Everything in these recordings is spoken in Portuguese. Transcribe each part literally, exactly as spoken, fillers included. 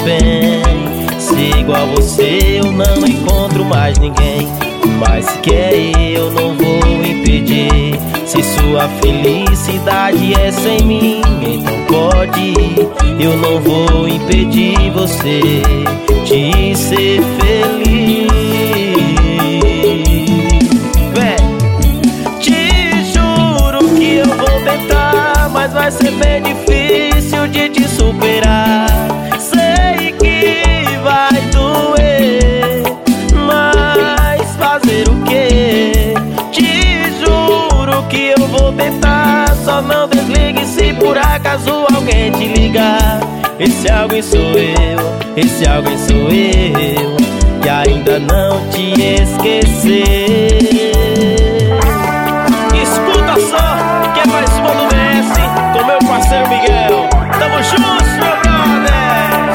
bem. Se igual você eu não encontro mais ninguém. Mas se quer eu não vou impedir. Se sua felicidade é sem mim, então pode ir. Eu não vou impedir você de ser feliz. Vé, te juro que eu vou tentar, mas vai ser bem difícil de te superar. Sei que vai doer, mas fazer o quê? Te juro que eu vou tentar. Só não desligue se por acaso alguém te ligar. Esse alguém sou eu, esse alguém sou eu, que ainda não te esqueceu. Escuta só, que é mais uma do B S com meu parceiro Miguel. Tamo juntos, meu brother.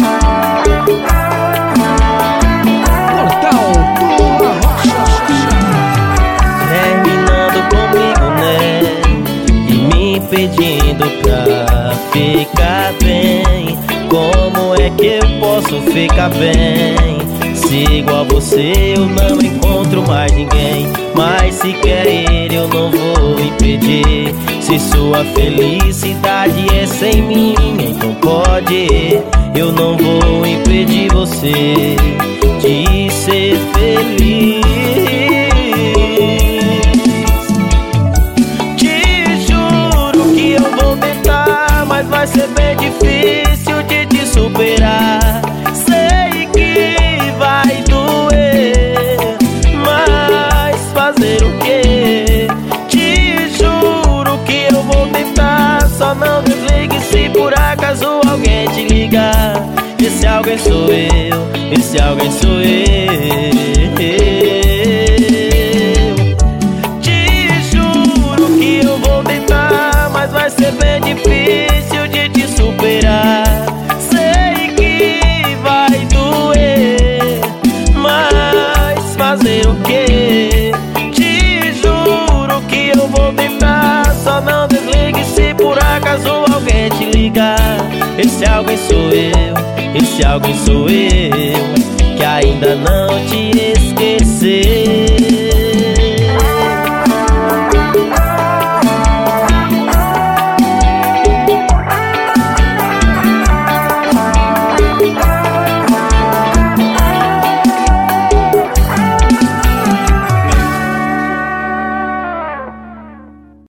Portal do Arrocha. Terminando comigo, né? E me pedindo pra ficar bem. Como é que eu posso ficar bem? Se igual você eu não encontro mais ninguém. Mas se quer ele eu não vou impedir. Se sua felicidade é sem mim, então pode ir. Eu não vou impedir você de ser feliz. Te juro que eu vou tentar, mas vai ser bem difícil de te superar. Sei que vai doer, mas fazer o quê? Te juro que eu vou tentar. Só não desligue se por acaso alguém te ligar. Esse alguém sou eu, esse alguém sou eu. Te juro que eu vou tentar, mas vai ser bem difícil de te superar. Sei que vai doer, mas fazer o quê? Te juro que eu vou tentar. Só não desligue se por acaso alguém te ligar. Esse alguém sou eu, esse alguém sou eu, que ainda não te esqueci.